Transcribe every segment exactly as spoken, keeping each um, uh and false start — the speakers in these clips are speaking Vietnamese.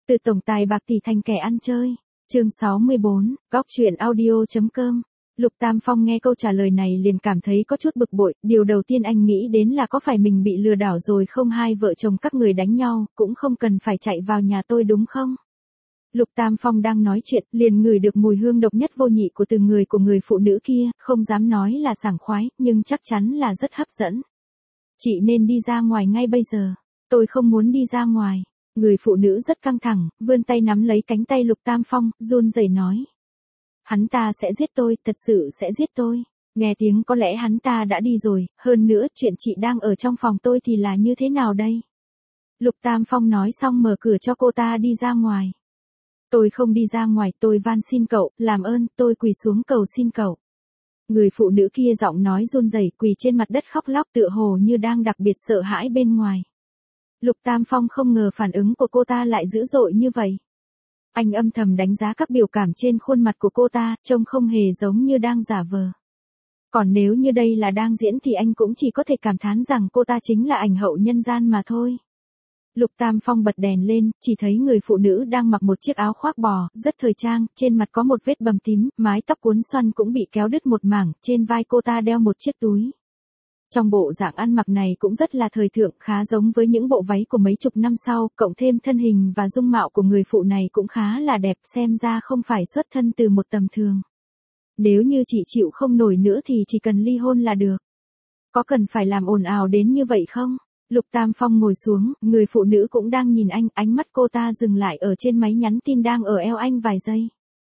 Từ tổng tài bạc tỷ thành kẻ ăn chơi. Chương sáu mươi bốn, góc chuyện audio.com. Lục Tam Phong nghe câu trả lời này liền cảm thấy có chút bực bội, điều đầu tiên anh nghĩ đến là có phải mình bị lừa đảo rồi không, hai vợ chồng các người đánh nhau, cũng không cần phải chạy vào nhà tôi đúng không? Lục Tam Phong đang nói chuyện, liền ngửi được mùi hương độc nhất vô nhị của từ người của người phụ nữ kia, không dám nói là sảng khoái, nhưng chắc chắn là rất hấp dẫn. Chị nên đi ra ngoài ngay bây giờ. Tôi không muốn đi ra ngoài. Người phụ nữ rất căng thẳng, vươn tay nắm lấy cánh tay Lục Tam Phong, run rẩy nói. Hắn ta sẽ giết tôi, thật sự sẽ giết tôi. Nghe tiếng có lẽ hắn ta đã đi rồi, hơn nữa chuyện chị đang ở trong phòng tôi thì là như thế nào đây? Lục Tam Phong nói xong mở cửa cho cô ta đi ra ngoài. Tôi không đi ra ngoài, tôi van xin cậu, làm ơn, tôi quỳ xuống cầu xin cậu. Người phụ nữ kia giọng nói run rẩy, quỳ trên mặt đất khóc lóc tựa hồ như đang đặc biệt sợ hãi bên ngoài. Lục Tam Phong không ngờ phản ứng của cô ta lại dữ dội như vậy. Anh âm thầm đánh giá các biểu cảm trên khuôn mặt của cô ta, trông không hề giống như đang giả vờ. Còn nếu như đây là đang diễn thì anh cũng chỉ có thể cảm thán rằng cô ta chính là ảnh hậu nhân gian mà thôi. Lục Tam Phong bật đèn lên, chỉ thấy người phụ nữ đang mặc một chiếc áo khoác bò, rất thời trang, trên mặt có một vết bầm tím, mái tóc cuốn xoăn cũng bị kéo đứt một mảng, trên vai cô ta đeo một chiếc túi. Trong bộ dạng ăn mặc này cũng rất là thời thượng, khá giống với những bộ váy của mấy chục năm sau, cộng thêm thân hình và dung mạo của người phụ này cũng khá là đẹp, xem ra không phải xuất thân từ một tầm thường. Nếu như chị chịu không nổi nữa thì chỉ cần ly hôn là được. Có cần phải làm ồn ào đến như vậy không? Lục Tam Phong ngồi xuống, người phụ nữ cũng đang nhìn anh, ánh mắt cô ta dừng lại ở trên máy nhắn tin đang ở eo anh vài giây.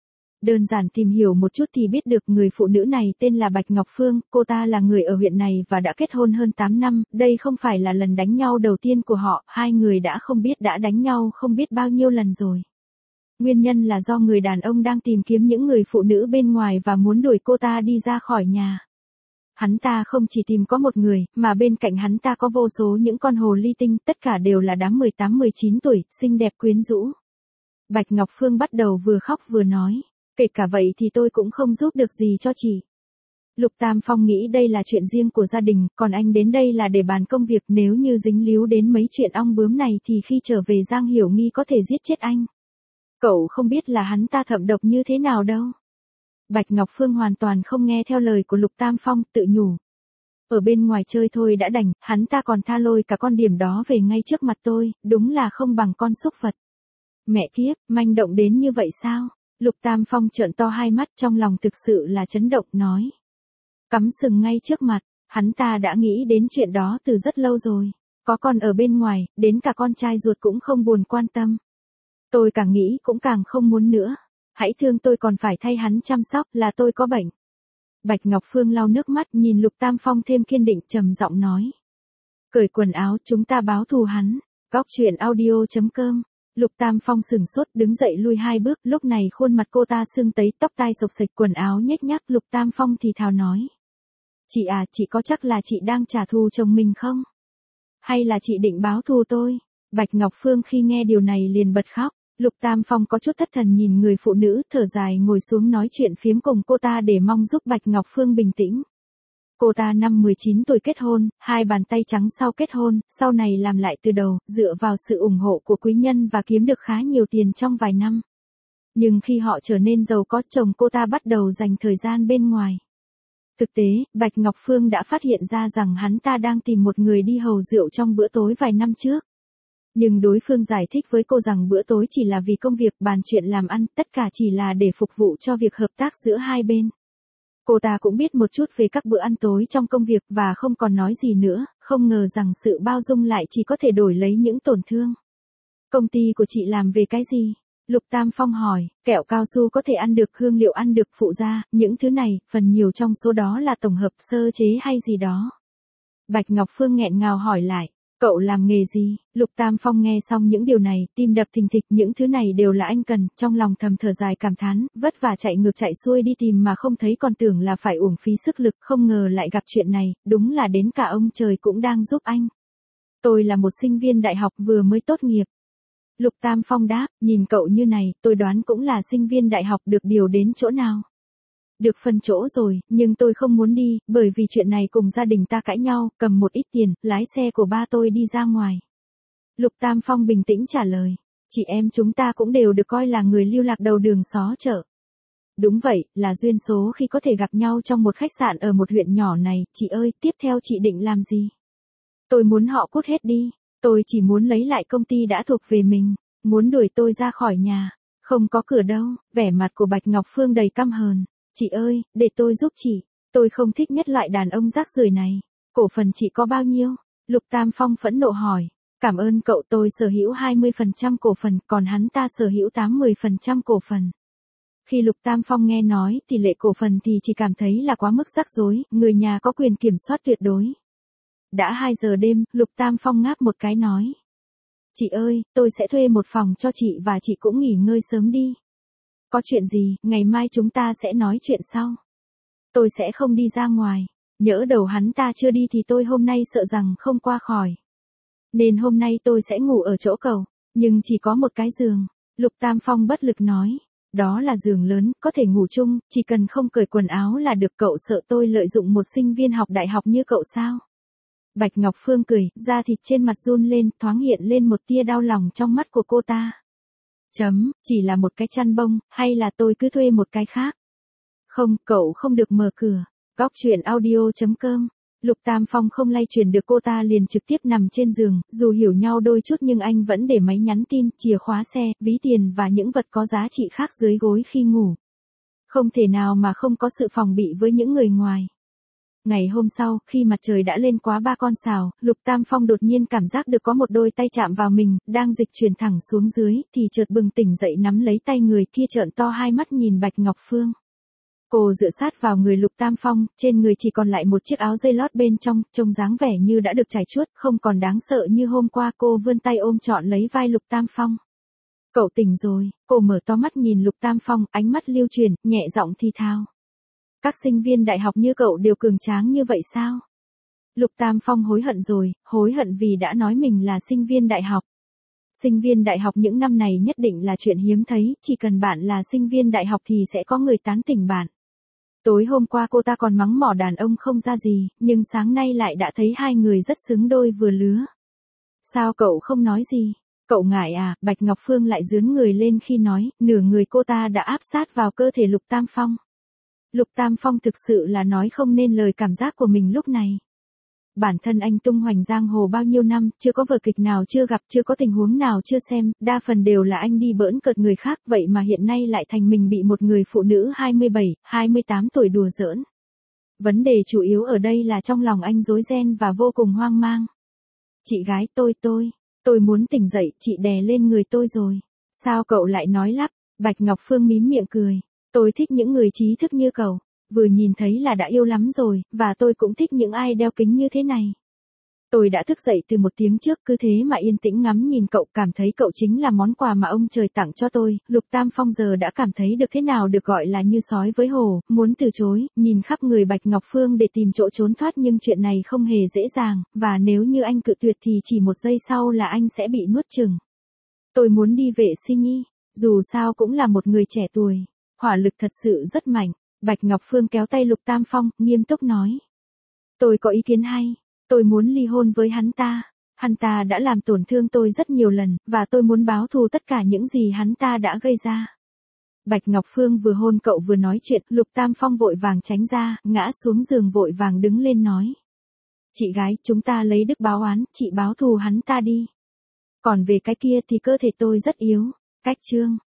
Đơn giản tìm hiểu một chút thì biết được người phụ nữ này tên là Bạch Ngọc Phương, cô ta là người ở huyện này và đã kết hôn hơn tám năm, đây không phải là lần đánh nhau đầu tiên của họ, hai người đã không biết đã đánh nhau không biết bao nhiêu lần rồi. Nguyên nhân là do người đàn ông đang tìm kiếm những người phụ nữ bên ngoài và muốn đuổi cô ta đi ra khỏi nhà. Hắn ta không chỉ tìm có một người, mà bên cạnh hắn ta có vô số những con hồ ly tinh, tất cả đều là đám mười tám mười chín tuổi, xinh đẹp quyến rũ. Bạch Ngọc Phương bắt đầu vừa khóc vừa nói. Kể cả vậy thì tôi cũng không giúp được gì cho chị. Lục Tam Phong nghĩ đây là chuyện riêng của gia đình, còn anh đến đây là để bàn công việc, nếu như dính líu đến mấy chuyện ong bướm này thì khi trở về Giang Hiểu Nghi có thể giết chết anh. Cậu không biết là hắn ta thậm độc như thế nào đâu. Bạch Ngọc Phương hoàn toàn không nghe theo lời của Lục Tam Phong, tự nhủ. Ở bên ngoài chơi thôi đã đành, hắn ta còn tha lôi cả con điểm đó về ngay trước mặt tôi, đúng là không bằng con súc vật. Mẹ kiếp, manh động đến như vậy sao? Lục Tam Phong trợn to hai mắt, trong lòng thực sự là chấn động, nói. Cắm sừng ngay trước mặt, hắn ta đã nghĩ đến chuyện đó từ rất lâu rồi. Có con ở bên ngoài, đến cả con trai ruột cũng không buồn quan tâm. Tôi càng nghĩ cũng càng không muốn nữa. Hãy thương tôi còn phải thay hắn chăm sóc, là tôi có bệnh. Bạch Ngọc Phương lau nước mắt nhìn Lục Tam Phong thêm kiên định, trầm giọng nói. Cởi quần áo, chúng ta báo thù hắn. Góc chuyện audio.com. Lục Tam Phong sừng sốt, đứng dậy lui hai bước, lúc này khuôn mặt cô ta sưng tấy, tóc tai xộc xệch, quần áo nhếch nhác. Lục Tam Phong thì thào nói. Chị à, chị có chắc là chị đang trả thù chồng mình không? Hay là chị định báo thù tôi? Bạch Ngọc Phương khi nghe điều này liền bật khóc. Lục Tam Phong có chút thất thần nhìn người phụ nữ, thở dài ngồi xuống nói chuyện phiếm cùng cô ta để mong giúp Bạch Ngọc Phương bình tĩnh. Cô ta năm mười chín tuổi kết hôn, hai bàn tay trắng sau kết hôn, sau này làm lại từ đầu, dựa vào sự ủng hộ của quý nhân và kiếm được khá nhiều tiền trong vài năm. Nhưng khi họ trở nên giàu có, chồng cô ta bắt đầu dành thời gian bên ngoài. Thực tế, Bạch Ngọc Phương đã phát hiện ra rằng hắn ta đang tìm một người đi hầu rượu trong bữa tối vài năm trước. Nhưng đối phương giải thích với cô rằng bữa tối chỉ là vì công việc, bàn chuyện làm ăn, tất cả chỉ là để phục vụ cho việc hợp tác giữa hai bên. Cô ta cũng biết một chút về các bữa ăn tối trong công việc và không còn nói gì nữa, không ngờ rằng sự bao dung lại chỉ có thể đổi lấy những tổn thương. Công ty của chị làm về cái gì? Lục Tam Phong hỏi, kẹo cao su có thể ăn được, hương liệu ăn được, phụ gia, những thứ này, phần nhiều trong số đó là tổng hợp, sơ chế hay gì đó. Bạch Ngọc Phương nghẹn ngào hỏi lại. Cậu làm nghề gì? Lục Tam Phong nghe xong những điều này, tim đập thình thịch, những thứ này đều là anh cần, trong lòng thầm thở dài cảm thán, vất vả chạy ngược chạy xuôi đi tìm mà không thấy, còn tưởng là phải uổng phí sức lực, không ngờ lại gặp chuyện này, đúng là đến cả ông trời cũng đang giúp anh. Tôi là một sinh viên đại học vừa mới tốt nghiệp. Lục Tam Phong đáp, nhìn cậu như này, tôi đoán cũng là sinh viên đại học, được điều đến chỗ nào? Được phân chỗ rồi, nhưng tôi không muốn đi, bởi vì chuyện này cùng gia đình ta cãi nhau, cầm một ít tiền, lái xe của ba tôi đi ra ngoài. Lục Tam Phong bình tĩnh trả lời. Chị em chúng ta cũng đều được coi là người lưu lạc đầu đường xó chợ. Đúng vậy, là duyên số khi có thể gặp nhau trong một khách sạn ở một huyện nhỏ này. Chị ơi, tiếp theo chị định làm gì? Tôi muốn họ cút hết đi. Tôi chỉ muốn lấy lại công ty đã thuộc về mình. Muốn đuổi tôi ra khỏi nhà. Không có cửa đâu. Vẻ mặt của Bạch Ngọc Phương đầy căm hờn. Chị ơi, để tôi giúp chị. Tôi không thích nhất loại đàn ông rác rưởi này. Cổ phần chị có bao nhiêu? Lục Tam Phong phẫn nộ hỏi. Cảm ơn cậu, tôi sở hữu hai mươi phần trăm cổ phần, còn hắn ta sở hữu tám mươi phần trăm cổ phần. Khi Lục Tam Phong nghe nói tỷ lệ cổ phần thì chỉ cảm thấy là quá mức rắc rối, người nhà có quyền kiểm soát tuyệt đối. Đã hai giờ đêm, Lục Tam Phong ngáp một cái nói. Chị ơi, tôi sẽ thuê một phòng cho chị và chị cũng nghỉ ngơi sớm đi. Có chuyện gì, ngày mai chúng ta sẽ nói chuyện sau. Tôi sẽ không đi ra ngoài, nhỡ đầu hắn ta chưa đi thì tôi hôm nay sợ rằng không qua khỏi. Nên hôm nay tôi sẽ ngủ ở chỗ cậu, nhưng chỉ có một cái giường. Lục Tam Phong bất lực nói. Đó là giường lớn, có thể ngủ chung, chỉ cần không cởi quần áo là được. Cậu sợ tôi lợi dụng một sinh viên học đại học như cậu sao? Bạch Ngọc Phương cười, da thịt trên mặt run lên, thoáng hiện lên một tia đau lòng trong mắt của cô ta. Chấm, chỉ là một cái chăn bông, hay là tôi cứ thuê một cái khác? Không, cậu không được mở cửa. Góc truyện audio chấm com. Lục Tam Phong không lay chuyển được cô ta liền trực tiếp nằm trên giường, dù hiểu nhau đôi chút nhưng anh vẫn để máy nhắn tin, chìa khóa xe, ví tiền và những vật có giá trị khác dưới gối khi ngủ. Không thể nào mà không có sự phòng bị với những người ngoài. Ngày hôm sau, khi mặt trời đã lên quá ba con sào, Lục Tam Phong đột nhiên cảm giác được có một đôi tay chạm vào mình, đang dịch chuyển thẳng xuống dưới, thì chợt bừng tỉnh dậy nắm lấy tay người kia trợn to hai mắt nhìn Bạch Ngọc Phương. Cô dựa sát vào người Lục Tam Phong, trên người chỉ còn lại một chiếc áo dây lót bên trong, trông dáng vẻ như đã được trải chuốt, không còn đáng sợ như hôm qua. Cô vươn tay ôm trọn lấy vai Lục Tam Phong. Cậu tỉnh rồi, cô mở to mắt nhìn Lục Tam Phong, ánh mắt lưu chuyển, nhẹ giọng thi thao. Các sinh viên đại học như cậu đều cường tráng như vậy sao? Lục Tam Phong hối hận rồi, hối hận vì đã nói mình là sinh viên đại học. Sinh viên đại học những năm này nhất định là chuyện hiếm thấy, chỉ cần bạn là sinh viên đại học thì sẽ có người tán tỉnh bạn. Tối hôm qua cô ta còn mắng mỏ đàn ông không ra gì, nhưng sáng nay lại đã thấy hai người rất xứng đôi vừa lứa. Sao cậu không nói gì? Cậu ngại à? Bạch Ngọc Phương lại dướn người lên khi nói, nửa người cô ta đã áp sát vào cơ thể Lục Tam Phong. Lục Tam Phong thực sự là nói không nên lời cảm giác của mình lúc này. Bản thân anh tung hoành giang hồ bao nhiêu năm, chưa có vở kịch nào chưa gặp, chưa có tình huống nào chưa xem, đa phần đều là anh đi bỡn cợt người khác, vậy mà hiện nay lại thành mình bị một người phụ nữ hai mươi bảy, hai mươi tám tuổi đùa giỡn. Vấn đề chủ yếu ở đây là trong lòng anh rối ren và vô cùng hoang mang. Chị gái tôi tôi, tôi muốn tỉnh dậy, chị đè lên người tôi rồi. Sao cậu lại nói lắp? Bạch Ngọc Phương mím miệng cười. Tôi thích những người trí thức như cậu. Vừa nhìn thấy là đã yêu lắm rồi, và tôi cũng thích những ai đeo kính như thế này. Tôi đã thức dậy từ một tiếng trước, cứ thế mà yên tĩnh ngắm nhìn cậu, cảm thấy cậu chính là món quà mà ông trời tặng cho tôi. Lục Tam Phong giờ đã cảm thấy được thế nào được gọi là như sói với hổ, muốn từ chối, nhìn khắp người Bạch Ngọc Phương để tìm chỗ trốn thoát, nhưng chuyện này không hề dễ dàng, và nếu như anh cự tuyệt thì chỉ một giây sau là anh sẽ bị nuốt chửng. Tôi muốn đi vệ sinh nhi, dù sao cũng là một người trẻ tuổi, hỏa lực thật sự rất mạnh. Bạch Ngọc Phương kéo tay Lục Tam Phong, nghiêm túc nói. Tôi có ý kiến hay, tôi muốn ly hôn với hắn ta. Hắn ta đã làm tổn thương tôi rất nhiều lần, và tôi muốn báo thù tất cả những gì hắn ta đã gây ra. Bạch Ngọc Phương vừa hôn cậu vừa nói chuyện, Lục Tam Phong vội vàng tránh ra, ngã xuống giường vội vàng đứng lên nói. Chị gái, chúng ta lấy đức báo oán, chị báo thù hắn ta đi. Còn về cái kia thì cơ thể tôi rất yếu. Cách chương.